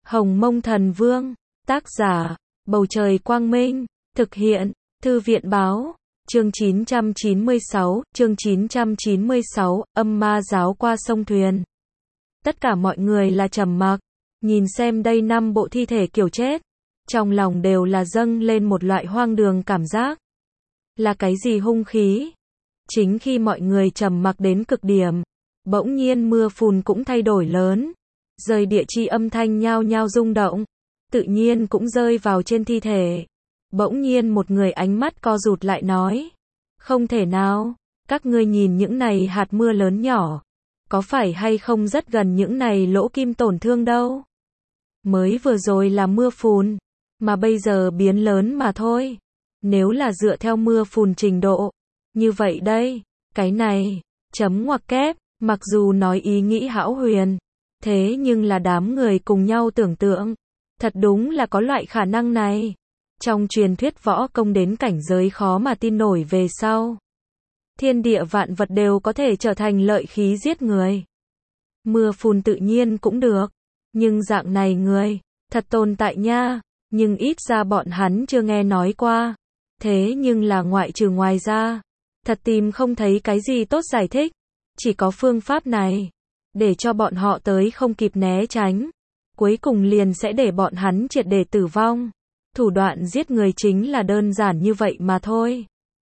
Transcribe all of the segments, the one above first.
Hồng Mông Thần Vương, tác giả, Bầu Trời Quang Minh, thực hiện, Thư viện Báo, chương 996, âm ma giáo qua sông thuyền. Tất cả mọi người là trầm mặc, nhìn xem đây 5 bộ thi thể kiểu chết, trong lòng đều là dâng lên một loại hoang đường cảm giác. Là cái gì hung khí? Chính khi mọi người trầm mặc đến cực điểm, bỗng nhiên mưa phùn cũng thay đổi lớn, rơi địa chi âm thanh nhao nhao rung động, tự nhiên cũng rơi vào trên thi thể. Bỗng nhiên một người ánh mắt co rụt lại nói, không thể nào, các ngươi nhìn những này hạt mưa lớn nhỏ, có phải hay không rất gần những này lỗ kim tổn thương đâu. Mới vừa rồi là mưa phùn, mà bây giờ biến lớn mà thôi. Nếu là dựa theo mưa phùn trình độ, như vậy đây, cái này, chấm ngoặc kép, mặc dù nói ý nghĩ hão huyền, thế nhưng là đám người cùng nhau tưởng tượng, thật đúng là có loại khả năng này. Trong truyền thuyết võ công đến cảnh giới khó mà tin nổi về sau, thiên địa vạn vật đều có thể trở thành lợi khí giết người. Mưa phùn tự nhiên cũng được, nhưng dạng này người, thật tồn tại nha, nhưng ít ra bọn hắn chưa nghe nói qua. Thế nhưng là ngoại trừ ngoài ra, thật tìm không thấy cái gì tốt giải thích, chỉ có phương pháp này, để cho bọn họ tới không kịp né tránh, cuối cùng liền sẽ để bọn hắn triệt để tử vong. Thủ đoạn giết người chính là đơn giản như vậy mà thôi.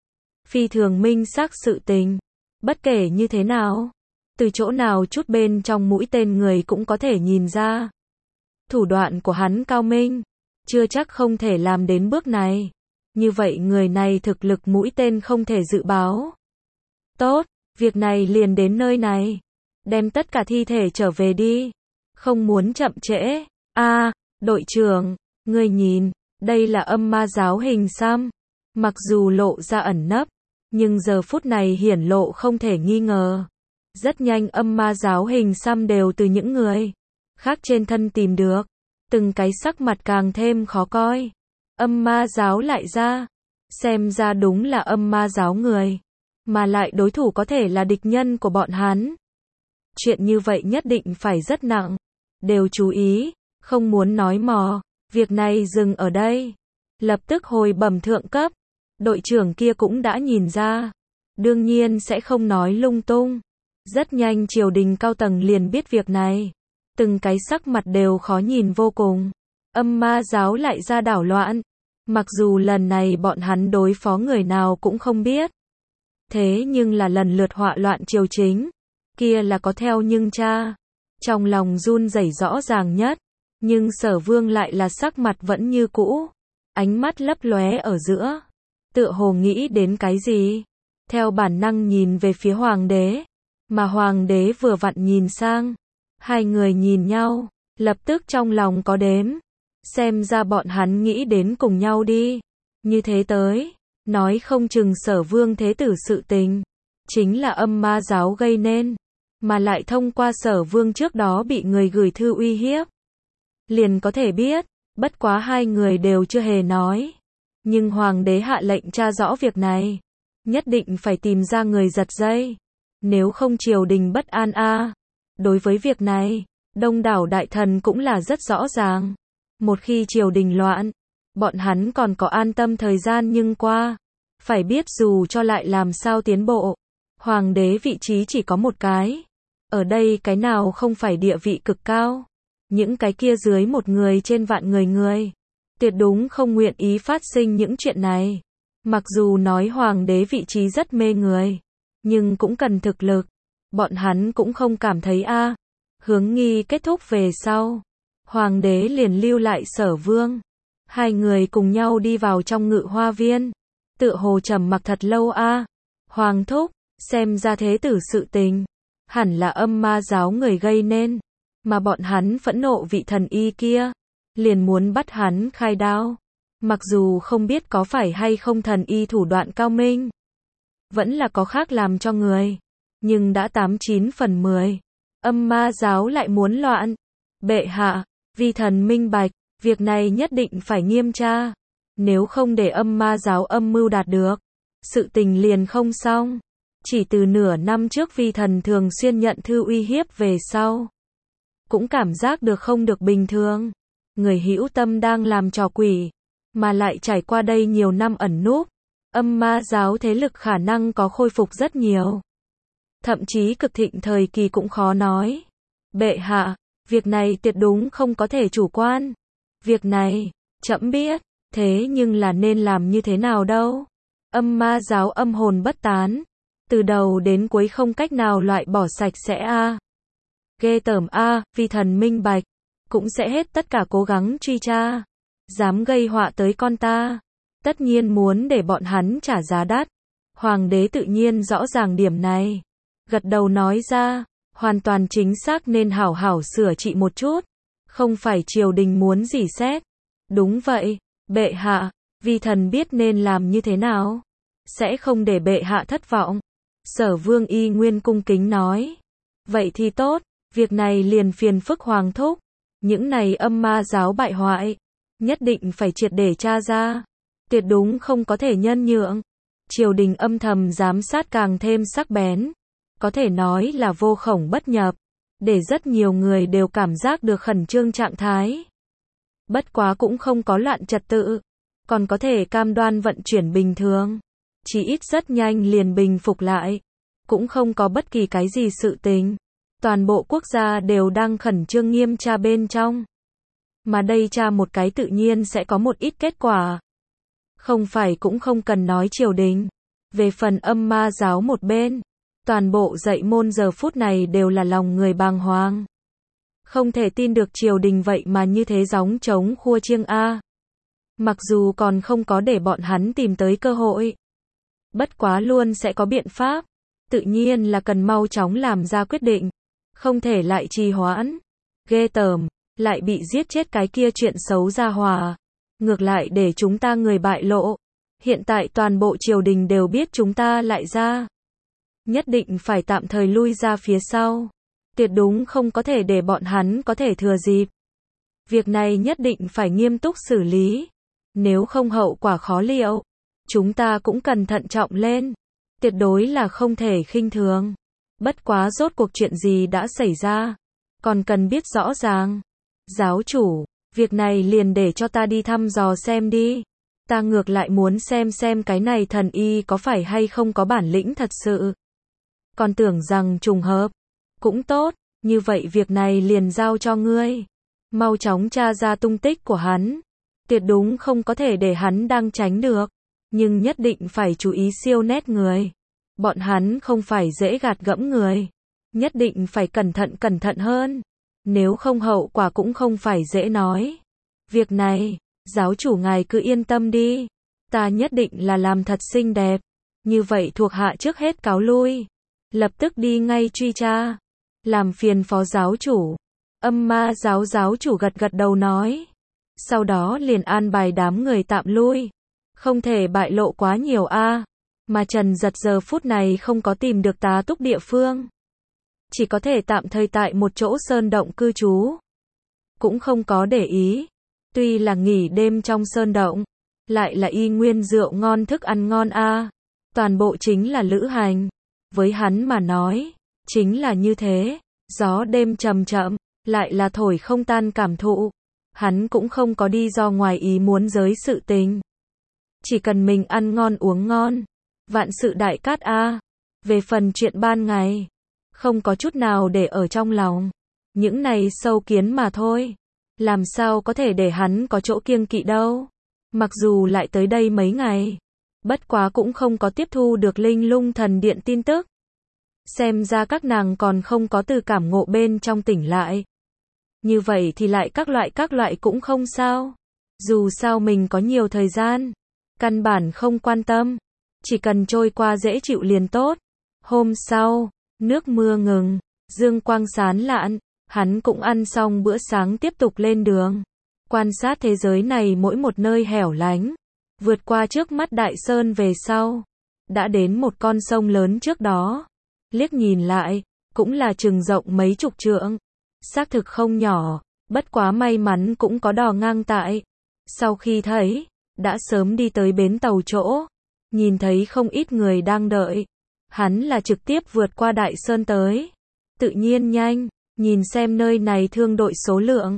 Phi thường minh xác sự tình, bất kể như thế nào, từ chỗ nào chút bên trong mũi tên người cũng có thể nhìn ra. Thủ đoạn của hắn cao minh, chưa chắc không thể làm đến bước này. Như vậy người này thực lực mũi tên không thể dự báo. Tốt, việc này liền đến nơi này. Đem tất cả thi thể trở về đi. Không muốn chậm trễ. Đội trưởng, ngươi nhìn, đây là âm ma giáo hình xăm. Mặc dù lộ ra ẩn nấp, nhưng giờ phút này hiển lộ không thể nghi ngờ. Rất nhanh âm ma giáo hình xăm đều từ những người khác trên thân tìm được. Từng cái sắc mặt càng thêm khó coi. Âm ma giáo lại ra, xem ra đúng là âm ma giáo người, mà lại đối thủ có thể là địch nhân của bọn hắn. Chuyện như vậy nhất định phải rất nặng, đều chú ý, không muốn nói mò, việc này dừng ở đây. Lập tức hồi bẩm thượng cấp, đội trưởng kia cũng đã nhìn ra, đương nhiên sẽ không nói lung tung. Rất nhanh triều đình cao tầng liền biết việc này, từng cái sắc mặt đều khó nhìn vô cùng. Âm ma giáo lại ra đảo loạn, mặc dù lần này bọn hắn đối phó người nào cũng không biết. Thế nhưng là lần lượt họa loạn triều chính, kia là có theo nhưng cha. Trong lòng run rẩy rõ ràng nhất, nhưng Sở Vương lại là sắc mặt vẫn như cũ, ánh mắt lấp lóe ở giữa, tựa hồ nghĩ đến cái gì, theo bản năng nhìn về phía hoàng đế, mà hoàng đế vừa vặn nhìn sang, hai người nhìn nhau, lập tức trong lòng có đếm. Xem ra bọn hắn nghĩ đến cùng nhau đi. Như thế tới, nói không chừng Sở Vương thế tử sự tình, chính là âm ma giáo gây nên, mà lại thông qua Sở Vương trước đó bị người gửi thư uy hiếp. Liền có thể biết, bất quá hai người đều chưa hề nói. Nhưng hoàng đế hạ lệnh tra rõ việc này, nhất định phải tìm ra người giật dây. Nếu không triều đình bất an Đối với việc này, đông đảo đại thần cũng là rất rõ ràng. Một khi triều đình loạn, bọn hắn còn có an tâm thời gian nhưng qua. Phải biết dù cho lại làm sao tiến bộ, hoàng đế vị trí chỉ có một cái. Ở đây cái nào không phải địa vị cực cao. Những cái kia dưới một người trên vạn người. Tuyệt đúng không nguyện ý phát sinh những chuyện này. Mặc dù nói hoàng đế vị trí rất mê người, nhưng cũng cần thực lực. Bọn hắn cũng không cảm thấy Hướng nghi kết thúc về sau, hoàng đế liền lưu lại Sở Vương. Hai người cùng nhau đi vào trong ngự hoa viên, tựa hồ trầm mặc thật lâu Hoàng thúc, xem ra thế tử sự tình, hẳn là âm ma giáo người gây nên, mà bọn hắn phẫn nộ vị thần y kia, liền muốn bắt hắn khai đao. Mặc dù không biết có phải hay không thần y thủ đoạn cao minh, vẫn là có khác làm cho người, nhưng đã 89 phần 10, âm ma giáo lại muốn loạn. Bệ hạ, vi thần minh bạch, việc này nhất định phải nghiêm tra. Nếu không để âm ma giáo âm mưu đạt được, sự tình liền không xong. Chỉ từ nửa năm trước vi thần thường xuyên nhận thư uy hiếp về sau, cũng cảm giác được không được bình thường. người hữu tâm đang làm trò quỷ, mà lại trải qua đây nhiều năm ẩn núp, âm ma giáo thế lực khả năng có khôi phục rất nhiều. Thậm chí cực thịnh thời kỳ cũng khó nói. Bệ hạ, việc này tuyệt đúng không có thể chủ quan. Việc này, trẫm biết, thế nhưng là nên làm như thế nào đâu? Âm ma giáo âm hồn bất tán, từ đầu đến cuối không cách nào loại bỏ sạch sẽ a. Ghê tởm a, vì thần minh bạch, cũng sẽ hết tất cả cố gắng truy tra. Dám gây họa tới con ta, tất nhiên muốn để bọn hắn trả giá đắt. Hoàng đế tự nhiên rõ ràng điểm này, gật đầu nói ra, hoàn toàn chính xác nên hảo hảo sửa trị một chút, không phải triều đình muốn rỉ sét. Đúng vậy, bệ hạ, vi thần biết nên làm như thế nào, sẽ không để bệ hạ thất vọng. Sở Vương y nguyên cung kính nói, vậy thì tốt, việc này liền phiền phức hoàng thúc, những này âm ma giáo bại hoại, nhất định phải triệt để tra ra, tuyệt đúng không có thể nhân nhượng. Triều đình âm thầm giám sát càng thêm sắc bén, có thể nói là vô khổng bất nhập, để rất nhiều người đều cảm giác được khẩn trương trạng thái. Bất quá cũng không có loạn trật tự, còn có thể cam đoan vận chuyển bình thường, chỉ ít rất nhanh liền bình phục lại, cũng không có bất kỳ cái gì sự tình. Toàn bộ quốc gia đều đang khẩn trương nghiêm tra bên trong. Mà đây tra một cái tự nhiên sẽ có một ít kết quả. Không phải cũng không cần nói triều đình. Về phần âm ma giáo một bên, toàn bộ dạy môn giờ phút này đều là lòng người bàng hoàng. Không thể tin được triều đình vậy mà như thế gióng trống khua chiêng a. Mặc dù còn không có để bọn hắn tìm tới cơ hội, bất quá luôn sẽ có biện pháp. Tự nhiên là cần mau chóng làm ra quyết định, không thể lại trì hoãn. Ghê tởm, lại bị giết chết cái kia chuyện xấu ra hòa. Ngược lại để chúng ta người bại lộ. Hiện tại toàn bộ triều đình đều biết chúng ta lại ra. Nhất định phải tạm thời lui ra phía sau. Tuyệt đúng không có thể để bọn hắn có thể thừa dịp. Việc này nhất định phải nghiêm túc xử lý. Nếu không hậu quả khó liệu. Chúng ta cũng cần thận trọng lên. Tuyệt đối là không thể khinh thường. Bất quá rốt cuộc chuyện gì đã xảy ra, còn cần biết rõ ràng. Giáo chủ, việc này liền để cho ta đi thăm dò xem đi. Ta ngược lại muốn xem cái này thần y có phải hay không có bản lĩnh thật sự. Còn tưởng rằng trùng hợp. Cũng tốt, như vậy việc này liền giao cho ngươi. Mau chóng tra ra tung tích của hắn. Tuyệt đúng không có thể để hắn đang tránh được. Nhưng nhất định phải chú ý siêu nét người. Bọn hắn không phải dễ gạt gẫm người. Nhất định phải cẩn thận hơn. Nếu không hậu quả cũng không phải dễ nói. Việc này, giáo chủ ngài cứ yên tâm đi. Ta nhất định là làm thật xinh đẹp. Như vậy thuộc hạ trước hết cáo lui. Lập tức đi ngay truy tra. Làm phiền phó giáo chủ. Âm ma giáo chủ gật đầu nói. Sau đó liền an bài đám người tạm lui. Không thể bại lộ quá nhiều a. Mà Trần Giật giờ phút này không có tìm được tá túc địa phương. Chỉ có thể tạm thời tại một chỗ sơn động cư trú. Cũng không có để ý. Tuy là nghỉ đêm trong sơn động, lại là y nguyên rượu ngon thức ăn ngon a. Toàn bộ chính là lữ hành. Với hắn mà nói, chính là như thế. Gió đêm chậm chậm, lại là thổi không tan cảm thụ. Hắn cũng không có đi do ngoài ý muốn giới sự tình. Chỉ cần mình ăn ngon uống ngon. Vạn sự đại cát a. Về phần chuyện ban ngày, không có chút nào để ở trong lòng. Những này sâu kiến mà thôi. Làm sao có thể để hắn có chỗ kiêng kỵ đâu. Mặc dù lại tới đây mấy ngày, bất quá cũng không có tiếp thu được Linh Lung Thần Điện tin tức. Xem ra các nàng còn không có từ cảm ngộ bên trong tỉnh lại. Như vậy thì lại các loại cũng không sao. Dù sao mình có nhiều thời gian, căn bản không quan tâm. Chỉ cần trôi qua dễ chịu liền tốt. Hôm sau, nước mưa ngừng, dương quang sáng lạn, hắn cũng ăn xong bữa sáng tiếp tục lên đường. Quan sát thế giới này mỗi một nơi hẻo lánh. Vượt qua trước mắt đại sơn về sau. Đã đến một con sông lớn trước đó. Liếc nhìn lại, cũng là chừng rộng mấy chục trượng. Xác thực không nhỏ, bất quá may mắn cũng có đò ngang tại. Sau khi thấy, đã sớm đi tới bến tàu chỗ. Nhìn thấy không ít người đang đợi. Hắn là trực tiếp vượt qua đại sơn tới. Tự nhiên nhanh, nhìn xem nơi này thương đội số lượng.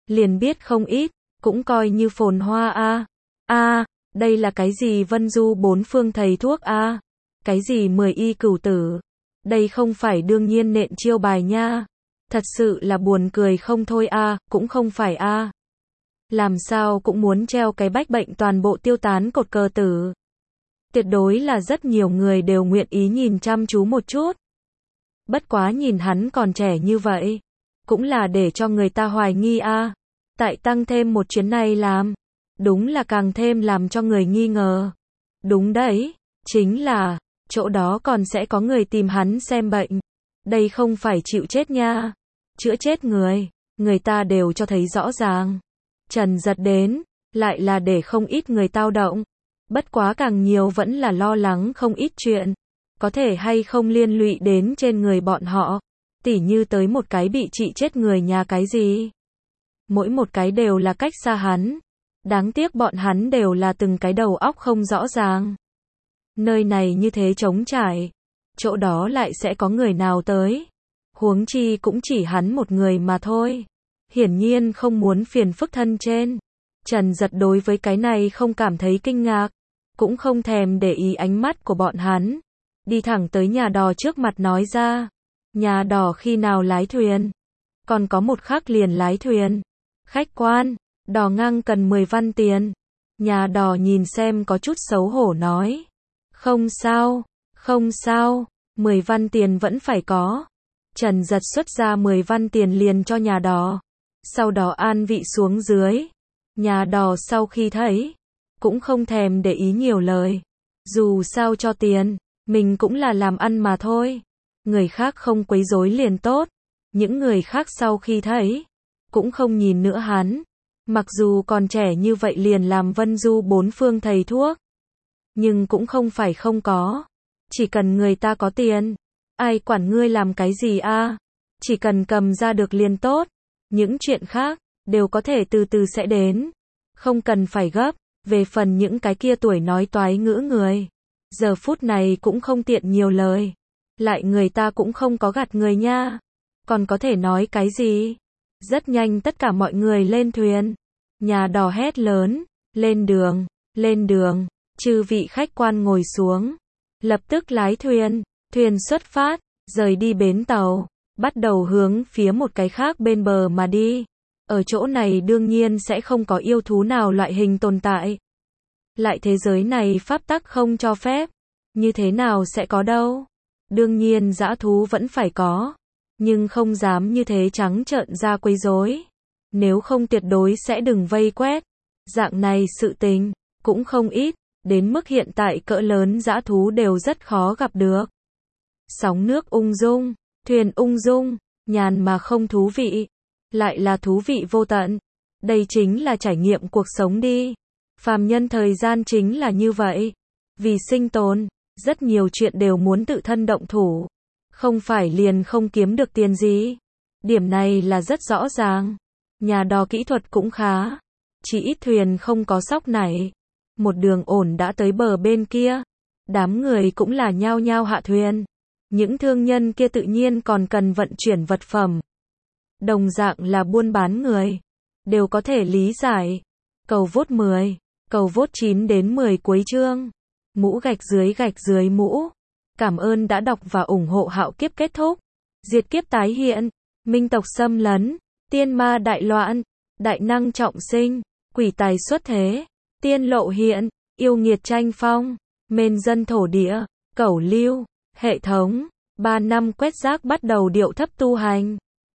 liền biết không ít, cũng coi như phồn hoa a. Đây là cái gì Vân Du bốn phương thầy thuốc a? Cái gì 10 y cửu tử? Đây không phải đương nhiên nện chiêu bài nha. Thật sự là buồn cười không thôi a, cũng không phải a. Làm sao cũng muốn treo cái bách bệnh toàn bộ tiêu tán cột cờ tử. Tuyệt đối là rất nhiều người đều nguyện ý nhìn chăm chú một chút. Bất quá nhìn hắn còn trẻ như vậy, cũng là để cho người ta hoài nghi a. Tại tăng thêm một chuyến này làm, đúng là càng thêm làm cho người nghi ngờ. Đúng đấy, chính là, chỗ đó còn sẽ có người tìm hắn xem bệnh. Đây không phải chịu chết nha, chữa chết người ta đều cho thấy rõ ràng. Trần Giật đến, lại là để không ít người tao động. Bất quá càng nhiều vẫn là lo lắng không ít chuyện. Có thể hay không liên lụy đến trên người bọn họ. Tỉ như tới một cái bị trị chết người nhà cái gì. Mỗi một cái đều là cách xa hắn. Đáng tiếc bọn hắn đều là từng cái đầu óc không rõ ràng. Nơi này như thế trống trải. Chỗ đó lại sẽ có người nào tới. Huống chi cũng chỉ hắn một người mà thôi. Hiển nhiên không muốn phiền phức thân trên. Trần Giật đối với cái này không cảm thấy kinh ngạc. Cũng không thèm để ý ánh mắt của bọn hắn. Đi thẳng tới nhà đò trước mặt nói ra. Nhà đò khi nào lái thuyền? Còn có một khắc liền lái thuyền. Khách quan, đò ngang cần 10 văn tiền. Nhà đò nhìn xem có chút xấu hổ nói. Không sao, 10 văn tiền vẫn phải có. Trần Giật xuất ra 10 văn tiền liền cho nhà đò. Sau đó an vị xuống dưới. Nhà đò sau khi thấy, cũng không thèm để ý nhiều lời. Dù sao cho tiền, mình cũng là làm ăn mà thôi. Người khác không quấy rối liền tốt. Những người khác sau khi thấy, cũng không nhìn nữa hắn. Mặc dù còn trẻ như vậy liền làm Vân Du bốn phương thầy thuốc. Nhưng cũng không phải không có. Chỉ cần người ta có tiền. Ai quản ngươi làm cái gì a? Chỉ cần cầm ra được liền tốt. Những chuyện khác, đều có thể từ từ sẽ đến. Không cần phải gấp. Về phần những cái kia tuổi nói toái ngữ người. Giờ phút này cũng không tiện nhiều lời. Lại người ta cũng không có gạt người nha. Còn có thể nói cái gì? Rất nhanh tất cả mọi người lên thuyền. Nhà đò hét lớn. Lên đường. Chư vị khách quan ngồi xuống. Lập tức lái thuyền. Thuyền xuất phát. Rời đi bến tàu. Bắt đầu hướng phía một cái khác bên bờ mà đi. Ở chỗ này đương nhiên sẽ không có yêu thú nào loại hình tồn tại. Lại thế giới này pháp tắc không cho phép. Như thế nào sẽ có đâu? Đương nhiên dã thú vẫn phải có. Nhưng không dám như thế trắng trợn ra quấy rối. Nếu không tuyệt đối sẽ đừng vây quét. Dạng này sự tình, cũng không ít. Đến mức hiện tại cỡ lớn dã thú đều rất khó gặp được. Sóng nước ung dung, thuyền ung dung, nhàn mà không thú vị. Lại là thú vị vô tận. Đây chính là trải nghiệm cuộc sống đi. Phàm nhân thời gian chính là như vậy. Vì sinh tồn, rất nhiều chuyện đều muốn tự thân động thủ. Không phải liền không kiếm được tiền gì. Điểm này là rất rõ ràng. Nhà đò kỹ thuật cũng khá. Chỉ ít thuyền không có sóc nảy. Một đường ổn đã tới bờ bên kia. Đám người cũng là nhao nhao hạ thuyền. Những thương nhân kia tự nhiên còn cần vận chuyển vật phẩm. Đồng dạng là buôn bán người. Đều có thể lý giải. Cầu vốt 10. Cầu vốt 9 đến 10 cuối chương. Mũ gạch dưới mũ. Cảm ơn đã đọc và ủng hộ Hạo Kiếp kết thúc. Diệt kiếp tái hiện. Minh tộc xâm lấn. Tiên ma đại loạn. Đại năng trọng sinh. Quỷ tài xuất thế. Tiên lộ hiện. Yêu nghiệt tranh phong. Mên dân thổ địa. Cẩu lưu. Hệ thống. 3 năm quét rác bắt đầu điệu thấp tu hành.